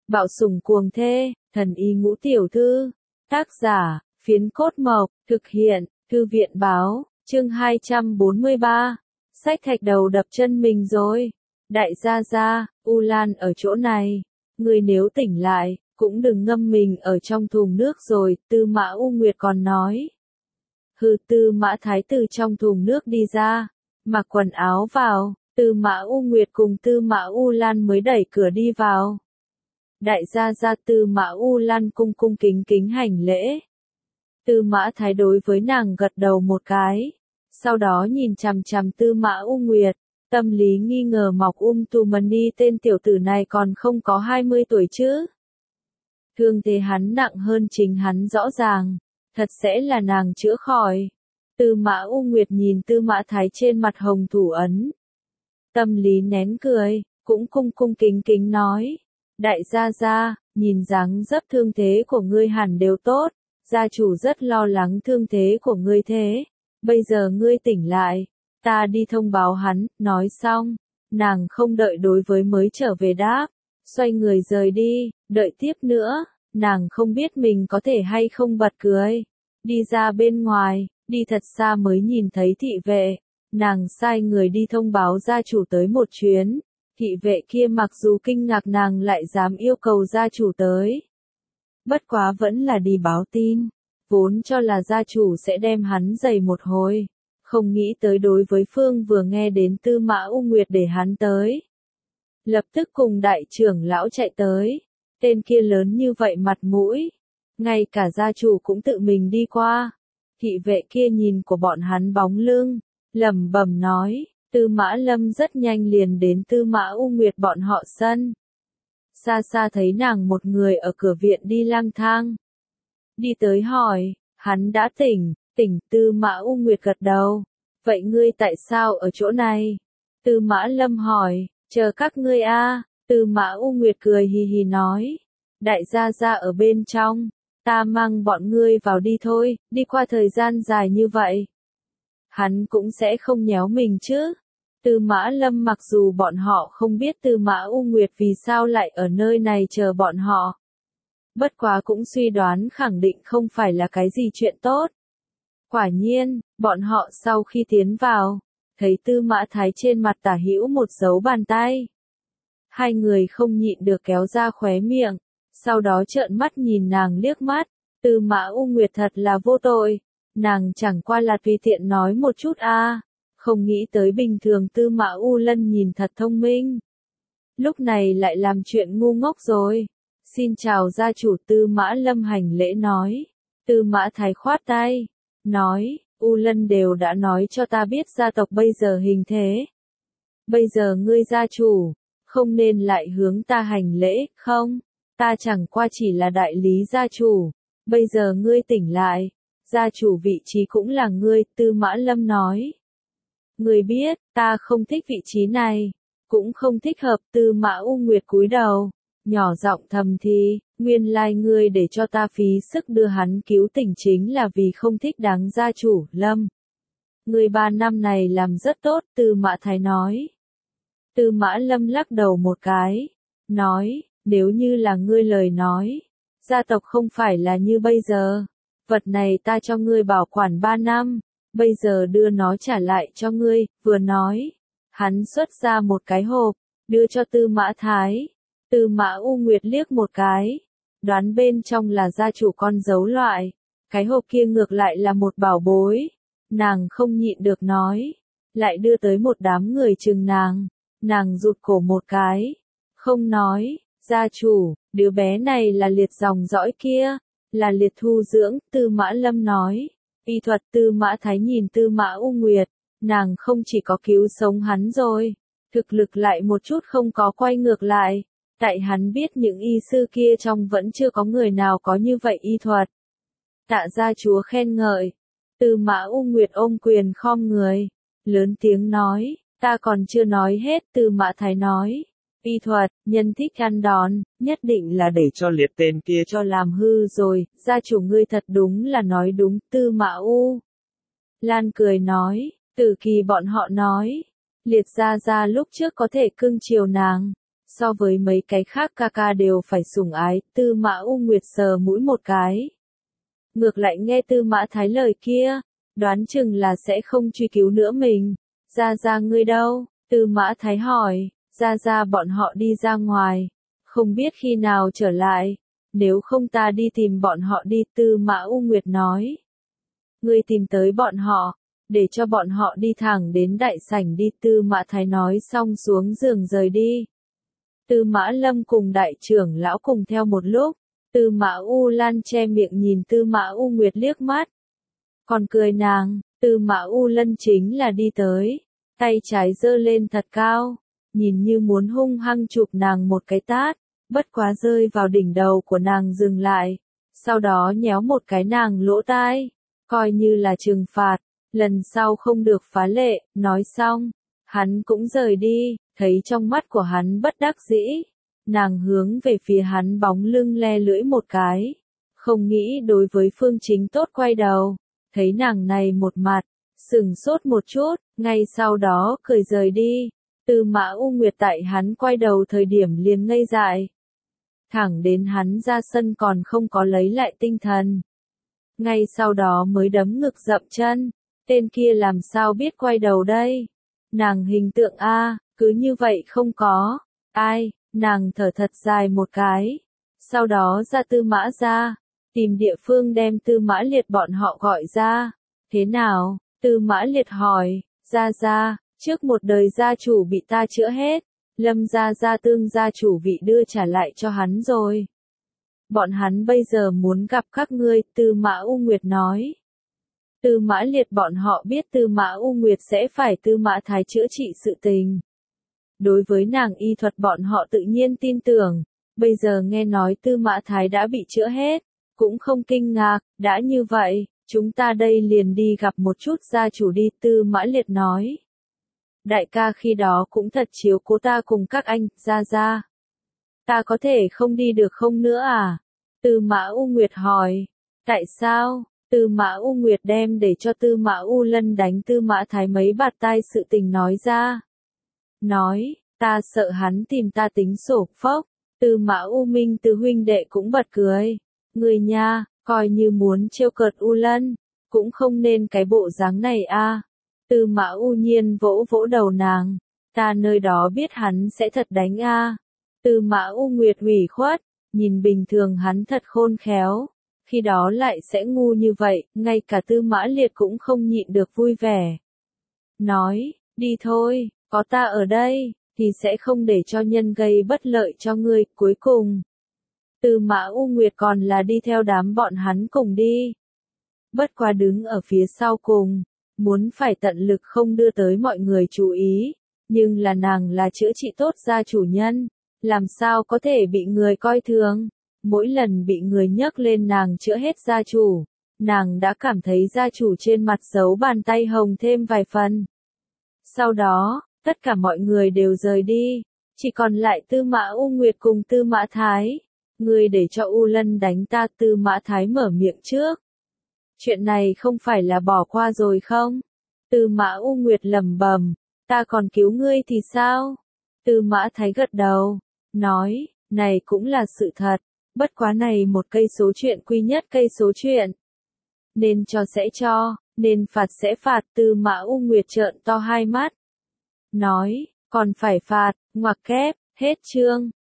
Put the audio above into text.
Bạo sủng cuồng thê, thần y ngũ tiểu thư. Tác giả, Phiến Cốt Mộc, thực hiện, Thư viện báo, chương 243. Sách thạch đầu đập chân mình rồi. Đại gia gia, U Lan ở chỗ này. Người nếu tỉnh lại, cũng đừng ngâm mình ở trong thùng nước rồi, Tư Mã U Nguyệt còn nói. Hừ, Tư Mã Thái từ trong thùng nước đi ra, mặc quần áo vào, Tư Mã U Nguyệt cùng Tư Mã U Lan mới đẩy cửa đi vào. Đại gia gia, Tư Mã U Lan cung cung kính kính hành lễ. Tư Mã Thái đối với nàng gật đầu một cái, sau đó nhìn chằm chằm Tư Mã U Nguyệt, tâm lý nghi ngờ mọc tù mani tên tiểu tử này còn không có 20 tuổi chứ. Thương thế hắn nặng hơn chính hắn rõ ràng, thật sẽ là nàng chữa khỏi. Tư Mã U Nguyệt nhìn Tư Mã Thái trên mặt hồng thủ ấn. Tâm lý nén cười, cũng cung cung kính kính nói. Đại gia gia, nhìn dáng dấp thương thế của ngươi hẳn đều tốt, gia chủ rất lo lắng thương thế của ngươi thế. Bây giờ ngươi tỉnh lại, ta đi thông báo hắn, nói xong, nàng không đợi đối với mới trở về đáp, xoay người rời đi, đợi tiếp nữa, nàng không biết mình có thể hay không bật cười. Đi ra bên ngoài, đi thật xa mới nhìn thấy thị vệ, nàng sai người đi thông báo gia chủ tới một chuyến. Thị vệ kia mặc dù kinh ngạc nàng lại dám yêu cầu gia chủ tới. Bất quá vẫn là đi báo tin, vốn cho là gia chủ sẽ đem hắn giày một hồi, không nghĩ tới đối với Phương vừa nghe đến Tư Mã U Nguyệt để hắn tới. Lập tức cùng đại trưởng lão chạy tới, tên kia lớn như vậy mặt mũi, ngay cả gia chủ cũng tự mình đi qua. Thị vệ kia nhìn của bọn hắn bóng lưng, lẩm bẩm nói. Tư Mã Lâm rất nhanh liền đến Tư Mã U Nguyệt bọn họ sân. Xa xa thấy nàng một người ở cửa viện đi lang thang. Đi tới hỏi, hắn đã tỉnh, Tư Mã U Nguyệt gật đầu. Vậy ngươi tại sao ở chỗ này? Tư Mã Lâm hỏi, chờ các ngươi a. Tư Mã U Nguyệt cười hì hì nói. Đại gia gia ở bên trong, ta mang bọn ngươi vào đi thôi, đi qua thời gian dài như vậy. Hắn cũng sẽ không nhéo mình chứ. Tư Mã Lâm mặc dù bọn họ không biết Tư Mã U Nguyệt vì sao lại ở nơi này chờ bọn họ. Bất quá cũng suy đoán khẳng định không phải là cái gì chuyện tốt. Quả nhiên, bọn họ sau khi tiến vào, thấy Tư Mã Thái trên mặt tả hữu một dấu bàn tay. Hai người không nhịn được kéo ra khóe miệng, sau đó trợn mắt nhìn nàng liếc mắt. Tư Mã U Nguyệt thật là vô tội, nàng chẳng qua là tùy tiện nói một chút a. Không nghĩ tới bình thường Tư Mã U Lân nhìn thật thông minh. Lúc này lại làm chuyện ngu ngốc rồi. Xin chào gia chủ. Tư Mã Lâm hành lễ nói. Tư Mã Thái khoát tay, nói, U Lân đều đã nói cho ta biết gia tộc bây giờ hình thế. Bây giờ ngươi gia chủ, không nên lại hướng ta hành lễ, không? Ta chẳng qua chỉ là đại lý gia chủ. Bây giờ ngươi tỉnh lại, gia chủ vị trí cũng là ngươi. Tư Mã Lâm nói. Người biết, ta không thích vị trí này, cũng không thích hợp. Tư Mã U Nguyệt cúi đầu, nhỏ giọng thầm thì, nguyên lai ngươi để cho ta phí sức đưa hắn cứu tỉnh chính là vì không thích đáng gia chủ, Lâm. Ngươi 3 năm này làm rất tốt. Tư Mã Thái nói. Tư Mã Lâm lắc đầu một cái, nói, nếu như là ngươi lời nói, gia tộc không phải là như bây giờ, vật này ta cho ngươi bảo quản 3 năm. Bây giờ đưa nó trả lại cho ngươi. Vừa nói, hắn xuất ra một cái hộp, đưa cho Tư Mã Thái. Tư Mã U Nguyệt liếc một cái, đoán bên trong là gia chủ con dấu loại. Cái hộp kia ngược lại là một bảo bối. Nàng không nhịn được nói, lại đưa tới một đám người chừng nàng. Nàng rụt cổ một cái, không nói, gia chủ, đứa bé này là liệt dòng dõi kia, là liệt thu dưỡng. Tư Mã Lâm nói. Y thuật. Tư Mã Thái nhìn Tư Mã U Nguyệt, nàng không chỉ có cứu sống hắn rồi, thực lực lại một chút không có quay ngược lại, tại hắn biết những y sư kia trong vẫn chưa có người nào có như vậy y thuật. Tạ gia chúa khen ngợi. Tư Mã U Nguyệt ôm quyền khom người, lớn tiếng nói, ta còn chưa nói hết. Tư Mã Thái nói, y thuật, nhân thích ăn đòn, nhất định là để cho liệt tên kia cho làm hư rồi. Gia chủ ngươi thật đúng là nói đúng. Tư Mã U Lan cười nói, Tử Kỳ bọn họ nói, liệt gia gia lúc trước có thể cưng chiều nàng, so với mấy cái khác ca ca đều phải sủng ái, Tư Mã U Nguyệt sờ mũi một cái. Ngược lại nghe Tư Mã Thái lời kia, đoán chừng là sẽ không truy cứu nữa mình. Gia Gia ngươi đâu? Tư Mã Thái hỏi. Gia Gia bọn họ đi ra ngoài, không biết khi nào trở lại, nếu không ta đi tìm bọn họ đi, Tư Mã U Nguyệt nói. Ngươi tìm tới bọn họ, để cho bọn họ đi thẳng đến đại sảnh đi, Tư Mã Thái nói xong xuống giường rời đi. Tư Mã Lâm cùng đại trưởng lão cùng theo một lúc, Tư Mã U Lan che miệng nhìn Tư Mã U Nguyệt liếc mắt. Còn cười nàng, Tư Mã U Lân chính là đi tới, tay trái giơ lên thật cao, nhìn như muốn hung hăng chụp nàng một cái tát, bất quá rơi vào đỉnh đầu của nàng dừng lại, sau đó nhéo một cái nàng lỗ tai, coi như là trừng phạt, lần sau không được phá lệ, nói xong, hắn cũng rời đi, thấy trong mắt của hắn bất đắc dĩ, nàng hướng về phía hắn bóng lưng le lưỡi một cái, không nghĩ đối với Phương Chính tốt quay đầu, thấy nàng này một mặt, sừng sốt một chút, ngay sau đó cười rời đi. Tư Mã U Nguyệt tại hắn quay đầu thời điểm liền ngây dại. Thẳng đến hắn ra sân còn không có lấy lại tinh thần. Ngay sau đó mới đấm ngực dậm chân, tên kia làm sao biết quay đầu đây? Nàng hình tượng A, cứ như vậy không có. Ai, nàng thở thật dài một cái. Sau đó ra Tư Mã ra, tìm địa phương đem Tư Mã Liệt bọn họ gọi ra. Thế nào? Tư Mã Liệt hỏi, ra, trước một đời gia chủ bị ta chữa hết, Lâm gia tương gia chủ vị đưa trả lại cho hắn rồi. Bọn hắn bây giờ muốn gặp các ngươi, Tư Mã U Nguyệt nói. Tư Mã Liệt bọn họ biết Tư Mã U Nguyệt sẽ phải Tư Mã Thái chữa trị sự tình. Đối với nàng y thuật bọn họ tự nhiên tin tưởng, bây giờ nghe nói Tư Mã Thái đã bị chữa hết, cũng không kinh ngạc, đã như vậy, chúng ta đây liền đi gặp một chút gia chủ đi, Tư Mã Liệt nói. Đại ca khi đó cũng thật chiếu cố ta cùng các anh, ra. Ta có thể không đi được không nữa à? Tư Mã U Nguyệt hỏi. Tại sao? Tư Mã U Nguyệt đem để cho Tư Mã U Lân đánh Tư Mã Thái mấy bạt tai sự tình nói ra. Nói, ta sợ hắn tìm ta tính sổ, phốc. Tư Mã U Minh từ huynh đệ cũng bật cười. Người nha, coi như muốn trêu cợt U Lân, cũng không nên cái bộ dáng này a. Tư Mã U Nhiên vỗ vỗ đầu nàng, ta nơi đó biết hắn sẽ thật đánh a. Tư Mã U Nguyệt ủy khuất, nhìn bình thường hắn thật khôn khéo, khi đó lại sẽ ngu như vậy, ngay cả Tư Mã Liệt cũng không nhịn được vui vẻ. Nói, đi thôi, có ta ở đây, thì sẽ không để cho nhân gây bất lợi cho ngươi, cuối cùng. Tư Mã U Nguyệt còn là đi theo đám bọn hắn cùng đi. Bất quá đứng ở phía sau cùng, muốn phải tận lực không đưa tới mọi người chú ý, nhưng là nàng là chữa trị tốt gia chủ nhân, làm sao có thể bị người coi thường. Mỗi lần bị người nhắc lên nàng chữa hết gia chủ, nàng đã cảm thấy gia chủ trên mặt dấu bàn tay hồng thêm vài phần. Sau đó, tất cả mọi người đều rời đi, chỉ còn lại Tư Mã U Nguyệt cùng Tư Mã Thái. Ngươi để cho U Lân đánh ta, Tư Mã Thái mở miệng trước. Chuyện này không phải là bỏ qua rồi không? Tư Mã U Nguyệt lẩm bẩm, ta còn cứu ngươi thì sao? Tư Mã Thái gật đầu, nói, này cũng là sự thật, bất quá này một cây số chuyện quy nhất cây số chuyện. Nên cho sẽ cho, nên phạt sẽ phạt, Tư Mã U Nguyệt trợn to hai mắt. Nói, còn phải phạt, ngoặc kép, hết chương.